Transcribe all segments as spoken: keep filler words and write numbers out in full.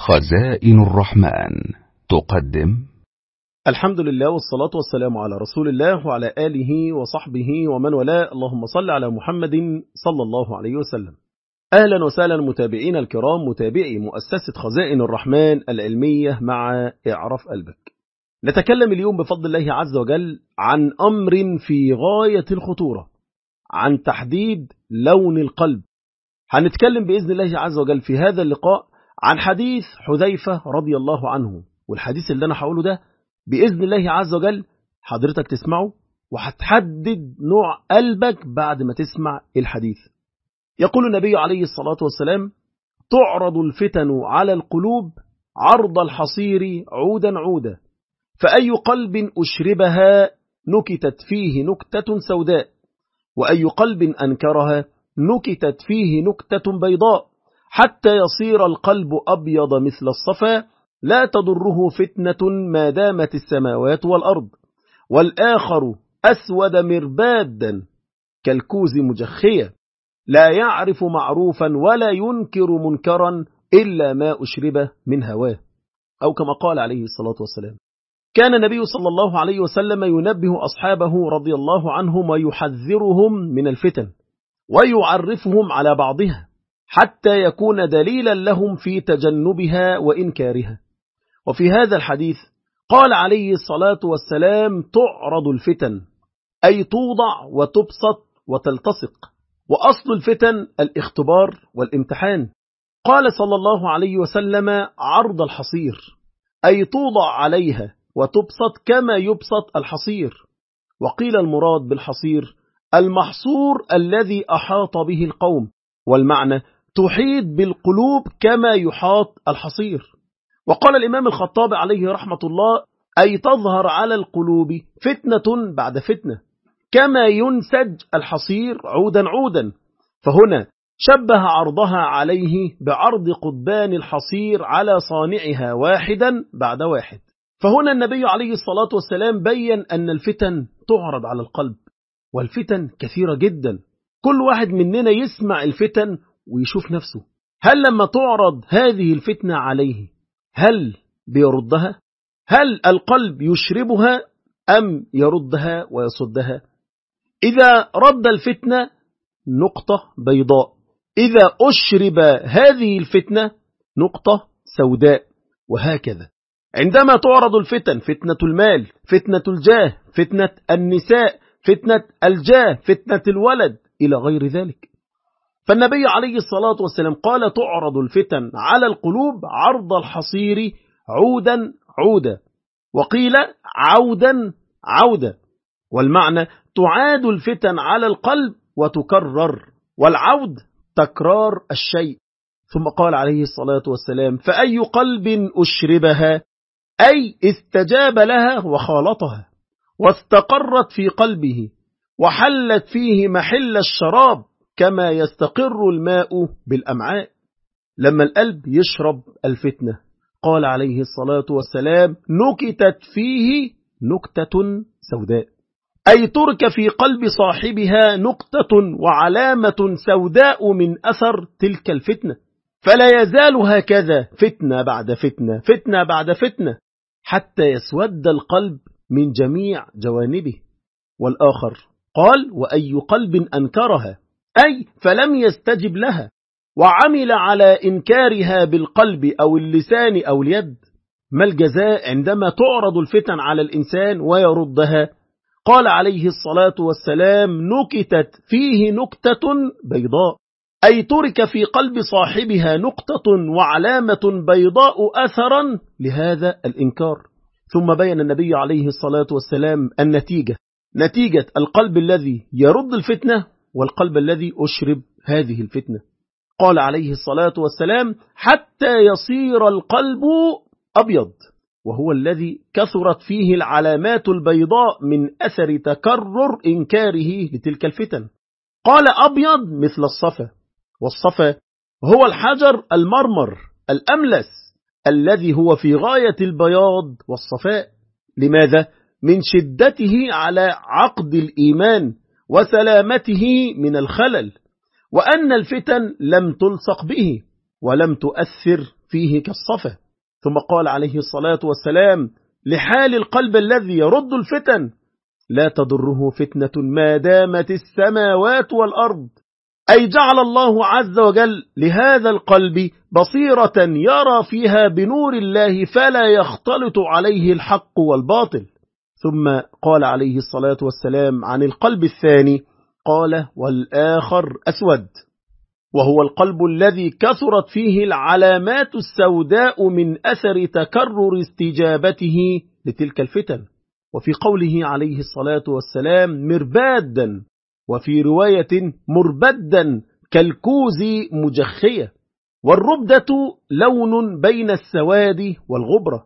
خزائن الرحمن تقدم. الحمد لله والصلاة والسلام على رسول الله وعلى آله وصحبه ومن والاه. اللهم صل على محمد صلى الله عليه وسلم. أهلا وسهلا متابعين الكرام، متابعي مؤسسة خزائن الرحمن العلمية مع اعرف قلبك. نتكلم اليوم بفضل الله عز وجل عن أمر في غاية الخطورة، عن تحديد لون القلب. هنتكلم بإذن الله عز وجل في هذا اللقاء عن حديث حذيفة رضي الله عنه، والحديث اللي أنا هقوله ده بإذن الله عز وجل حضرتك تسمعه وهتحدد نوع قلبك بعد ما تسمع الحديث. يقول النبي عليه الصلاة والسلام: تعرض الفتن على القلوب عرض الحصير عودا عودا، فأي قلب أشربها نكتت فيه نكتة سوداء، وأي قلب أنكرها نكتت فيه نكتة بيضاء، حتى يصير القلب أبيض مثل الصفا، لا تضره فتنة ما دامت السماوات والأرض، والآخر أسود مربادا كالكوز مجخية، لا يعرف معروفا ولا ينكر منكرا إلا ما أشرب من هواه، أو كما قال عليه الصلاة والسلام. كان النبي صلى الله عليه وسلم ينبه أصحابه رضي الله عنهم ويحذرهم من الفتن ويعرفهم على بعضها حتى يكون دليلا لهم في تجنبها وإنكارها. وفي هذا الحديث قال عليه الصلاة والسلام: تعرض الفتن، أي توضع وتبسط وتلتصق، وأصل الفتن الاختبار والامتحان. قال صلى الله عليه وسلم: عرض الحصير، أي توضع عليها وتبسط كما يبسط الحصير. وقيل المراد بالحصير المحصور الذي أحاط به القوم، والمعنى تحيط بالقلوب كما يحاط الحصير. وقال الإمام الخطابي عليه رحمة الله: أي تظهر على القلوب فتنة بعد فتنة كما ينسج الحصير عودا عودا، فهنا شبه عرضها عليه بعرض قضبان الحصير على صانعها واحدا بعد واحد. فهنا النبي عليه الصلاة والسلام بيّن أن الفتن تعرض على القلب، والفتن كثيرة جدا. كل واحد مننا يسمع الفتن ويشوف نفسه، هل لما تعرض هذه الفتنة عليه هل بيردها؟ هل القلب يشربها أم يردها ويصدها؟ إذا رد الفتنة نقطة بيضاء، إذا أشرب هذه الفتنة نقطة سوداء، وهكذا. عندما تعرض الفتن، فتنة المال، فتنة الجاه، فتنة النساء، فتنة الجاه، فتنة الولد، إلى غير ذلك. فالنبي عليه الصلاة والسلام قال: تعرض الفتن على القلوب عرض الحصير عودا عودا، وقيل عودا عودا، والمعنى تعاد الفتن على القلب وتكرر، والعود تكرار الشيء. ثم قال عليه الصلاة والسلام: فأي قلب أشربها، أي استجاب لها وخالطها واستقرت في قلبه وحلت فيه محل الشراب كما يستقر الماء بالأمعاء. لما القلب يشرب الفتنة، قال عليه الصلاة والسلام: نكتت فيه نكتة سوداء، أي ترك في قلب صاحبها نقطة وعلامة سوداء من أثر تلك الفتنة، فلا يزال هكذا فتنة بعد فتنة، فتنة بعد فتنة، حتى يسود القلب من جميع جوانبه. والآخر قال: وأي قلب أنكرها، أي فلم يستجب لها وعمل على إنكارها بالقلب أو اللسان أو اليد. ما الجزاء عندما تعرض الفتن على الإنسان ويردها؟ قال عليه الصلاة والسلام: نكتت فيه نكتة بيضاء، أي ترك في قلب صاحبها نقطة وعلامة بيضاء أثرا لهذا الإنكار. ثم بين النبي عليه الصلاة والسلام النتيجة، نتيجة القلب الذي يرد الفتنة والقلب الذي أشرب هذه الفتنة. قال عليه الصلاة والسلام: حتى يصير القلب أبيض، وهو الذي كثرت فيه العلامات البيضاء من أثر تكرر إنكاره لتلك الفتن. قال: أبيض مثل الصفا، والصفا هو الحجر المرمر الأملس الذي هو في غاية البياض والصفاء. لماذا؟ من شدته على عقد الإيمان وسلامته من الخلل، وأن الفتن لم تلصق به ولم تؤثر فيه كالصفا. ثم قال عليه الصلاة والسلام لحال القلب الذي يرد الفتن: لا تضره فتنة ما دامت السماوات والأرض. أي جعل الله عز وجل لهذا القلب بصيرة يرى فيها بنور الله فلا يختلط عليه الحق والباطل. ثم قال عليه الصلاة والسلام عن القلب الثاني، قال: والآخر أسود، وهو القلب الذي كثرت فيه العلامات السوداء من أثر تكرر استجابته لتلك الفتن. وفي قوله عليه الصلاة والسلام مربادا، وفي رواية مربدا كالكوز مجخية. والربدة لون بين السواد والغبرة،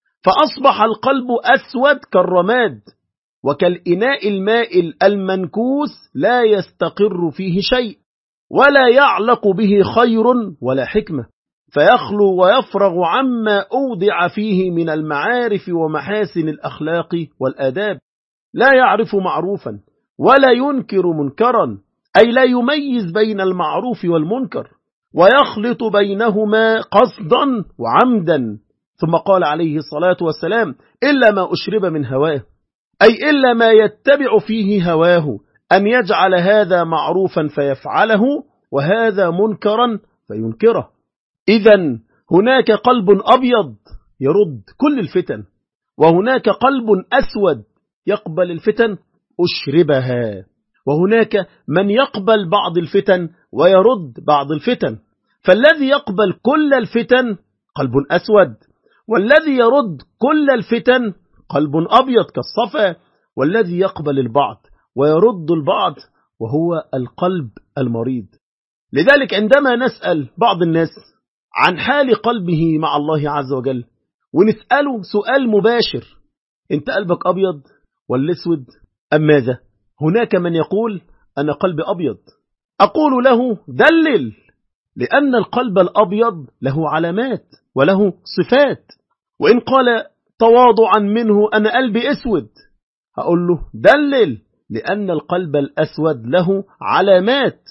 فأصبح القلب أسود كالرماد، وكالإناء المائل المنكوس لا يستقر فيه شيء، ولا يعلق به خير ولا حكمة، فيخلو ويفرغ عما أودع فيه من المعارف ومحاسن الأخلاق والآداب. لا يعرف معروفا ولا ينكر منكرا، أي لا يميز بين المعروف والمنكر، ويخلط بينهما قصدا وعمدا. ثم قال عليه الصلاة والسلام: إلا ما أشرب من هواه، أي إلا ما يتبع فيه هواه، أن يجعل هذا معروفا فيفعله وهذا منكرا فينكره. إذن هناك قلب أبيض يرد كل الفتن، وهناك قلب أسود يقبل الفتن أشربها، وهناك من يقبل بعض الفتن ويرد بعض الفتن. فالذي يقبل كل الفتن قلب أسود، والذي يرد كل الفتن قلب أبيض كالصفا، والذي يقبل البعض ويرد البعض وهو القلب المريض. لذلك عندما نسأل بعض الناس عن حال قلبه مع الله عز وجل، ونسأله سؤال مباشر: انت قلبك أبيض ولا أسود أم ماذا؟ هناك من يقول: أنا قلبي أبيض. أقول له: دلل، لأن القلب الأبيض له علامات وله صفات. وإن قال تواضعا منه: أنا قلبي أسود، هقول له: دلل، لأن القلب الأسود له علامات.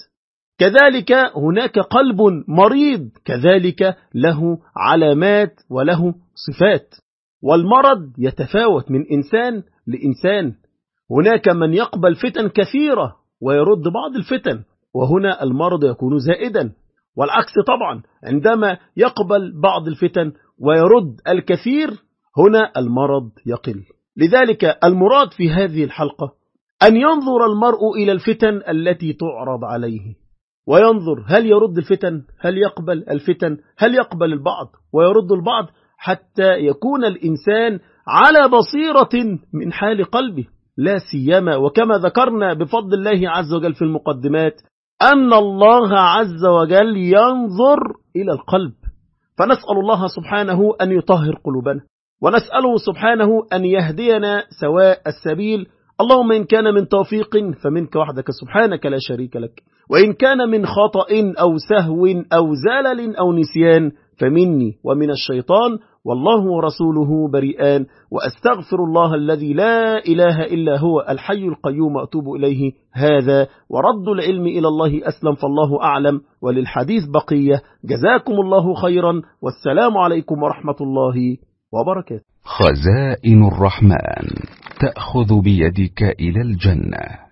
كذلك هناك قلب مريض، كذلك له علامات وله صفات. والمرض يتفاوت من إنسان لإنسان. هناك من يقبل فتن كثيرة ويرد بعض الفتن، وهنا المرض يكون زائدا. والعكس طبعا، عندما يقبل بعض الفتن ويرد الكثير، هنا المرض يقل. لذلك المراد في هذه الحلقة أن ينظر المرء إلى الفتن التي تعرض عليه، وينظر هل يرد الفتن، هل يقبل الفتن، هل يقبل البعض ويرد البعض، حتى يكون الإنسان على بصيرة من حال قلبه. لا سيما وكما ذكرنا بفضل الله عز وجل في المقدمات أن الله عز وجل ينظر إلى القلب. فنسأل الله سبحانه أن يطهر قلوبنا، ونسأله سبحانه أن يهدينا سواء السبيل. اللهم إن كان من توفيق فمنك وحدك سبحانك لا شريك لك، وإن كان من خطأ أو سهو أو زلل أو نسيان فمني ومن الشيطان، والله ورسوله بريئان. وأستغفر الله الذي لا إله إلا هو الحي القيوم أتوب إليه. هذا ورد العلم إلى الله أسلم، فالله أعلم، وللحديث بقية. جزاكم الله خيرا، والسلام عليكم ورحمة الله وبركاته. خزائن الرحمن تأخذ بيدك إلى الجنة.